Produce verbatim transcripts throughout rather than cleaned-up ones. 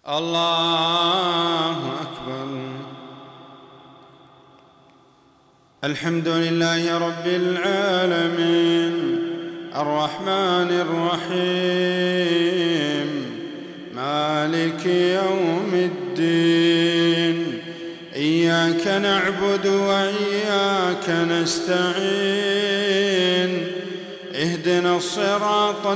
الله أكبر. الحمد لله رب العالمين الرحمن الرحيم مالك يوم الدين. إياك نعبد وإياك نستعين. اهدنا الصراط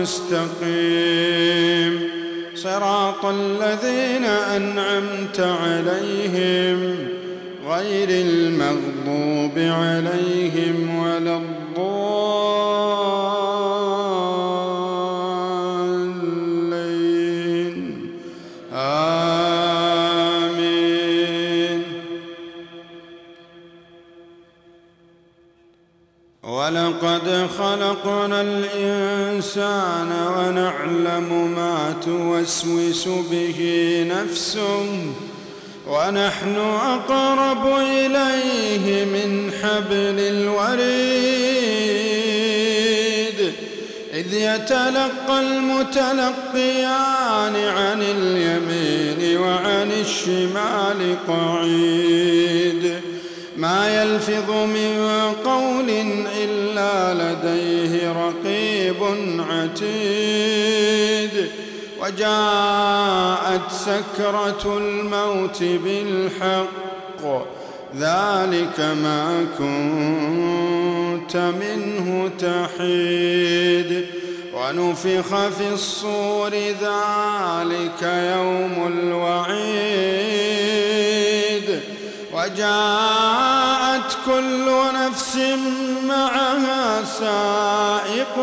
المستقيم صراط الذين أنعمت عليهم غير المغضوب عليهم ولا الضالين آمين. ولقد خلقنا الإنسان ونعلم ما توسوس به نفسه ونحن أقرب إليه من حبل الوريد. إذ يتلقى المتلقيان عن اليمين وعن الشمال قعيد. ما يلفظ من قول إلا لديه رقيب عتيد. وجاءت سكرة الموت بالحق ذلك ما كنت منه تحيد. ونفخ في الصور ذلك يوم الوعيد. وجاءت كل نفس معها سائق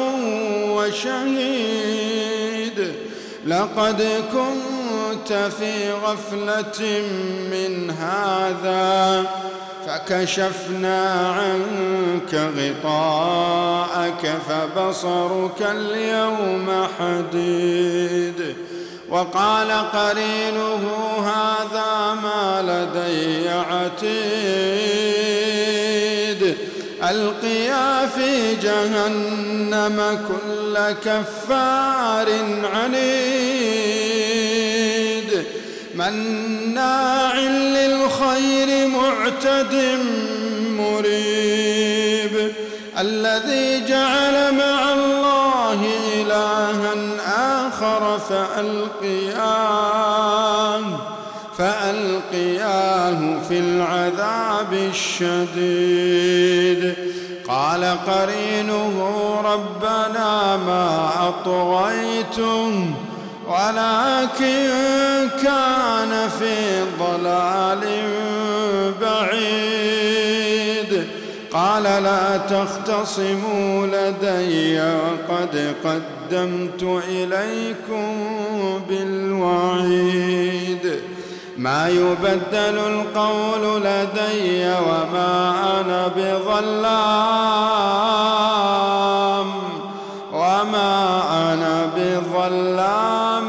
وشهيد. لقد كنت في غفلة من هذا فكشفنا عنك غطاءك فبصرك اليوم حديد. وقال قرينه هذا ما لدي عتيد. ألقيا في جهنم كل كفار عنيد. مناع للخير معتد مريب. الذي جعل مع الله إلها آخر فألقياه فألقياه في العذاب الشديد. قال قرينه ربنا ما أطغيته ولكن كان في ضلال بعيد. قال لا تختصموا لدي وقد قدمت إليكم بالوعيد. ما يبدل القول لدي وما أنا بظلام وما أنا بظلام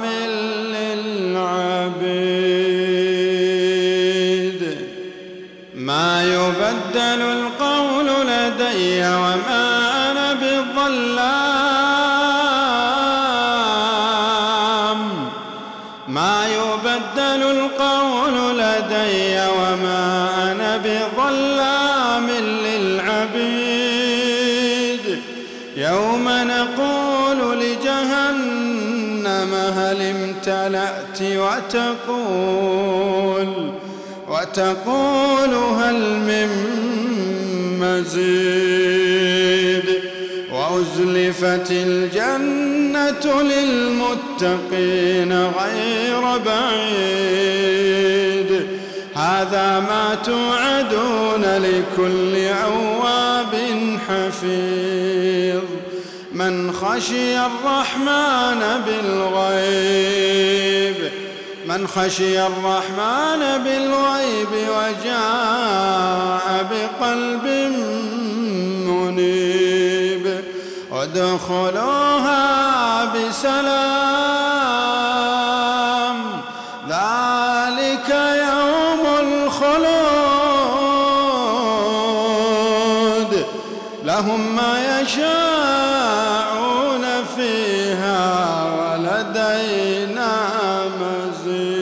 للعبيد. ما يبدل القول لدي وما أنا بظلام ما يبدل القول لدي وما أنا بظلام للعبيد. يوم نقول لجهنم هل امتلأت وتقول وتقول هل من مزيد. وأزلفت الجنة للمتقين غير بعيد. هذا ما توعدون لكل أواب حفيظ. من خشي الرحمن بالغيب من خشي الرحمن بالغيب وجاء بقلب منيب. ادخلوها بسلام ذلك يوم الخلود. لهم ما يشاءون فيها ولدينا مزيد.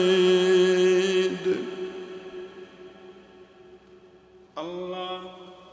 الله